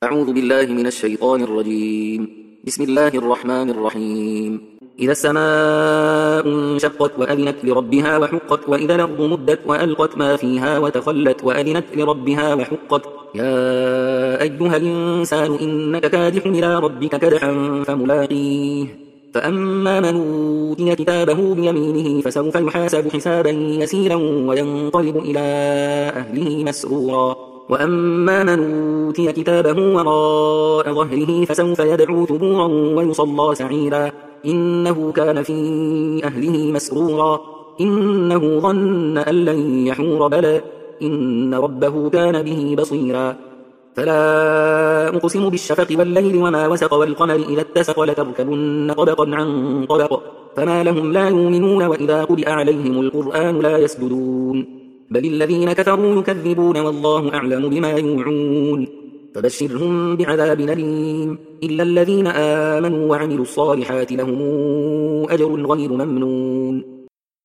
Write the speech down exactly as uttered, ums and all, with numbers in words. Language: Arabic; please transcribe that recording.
أعوذ بالله من الشيطان الرجيم. بسم الله الرحمن الرحيم. إذا السماء انشقت وأذنت لربها وحقت وإذا الأرض مدت وألقت ما فيها وتخلت وأذنت لربها وحقت يا أيها الإنسان إنك كادح إلى ربك كدحا فملاقيه فأما من أوتي كتابه بيمينه فسوف يحاسب حسابا يسيرا وينقلب إلى أهله مسرورا وأما من أوتي كتابه وراء ظهره فسوف يدعو ثبورا ويصلى سعيرا إنه كان في أهله مسرورا إنه ظن أن لن يحور بلى إن ربه كان به بصيرا فلا أقسم بالشفق والليل وما وسق والقمر إذا اتسق لتركبن طبقا عن طبق فما لهم لا يؤمنون وإذا قرئ عليهم القرآن لا يسجدون بل الذين كفروا يكذبون والله أعلم بما يوعون فبشرهم بعذاب أليم إلا الذين آمنوا وعملوا الصالحات لهم أجر غير ممنون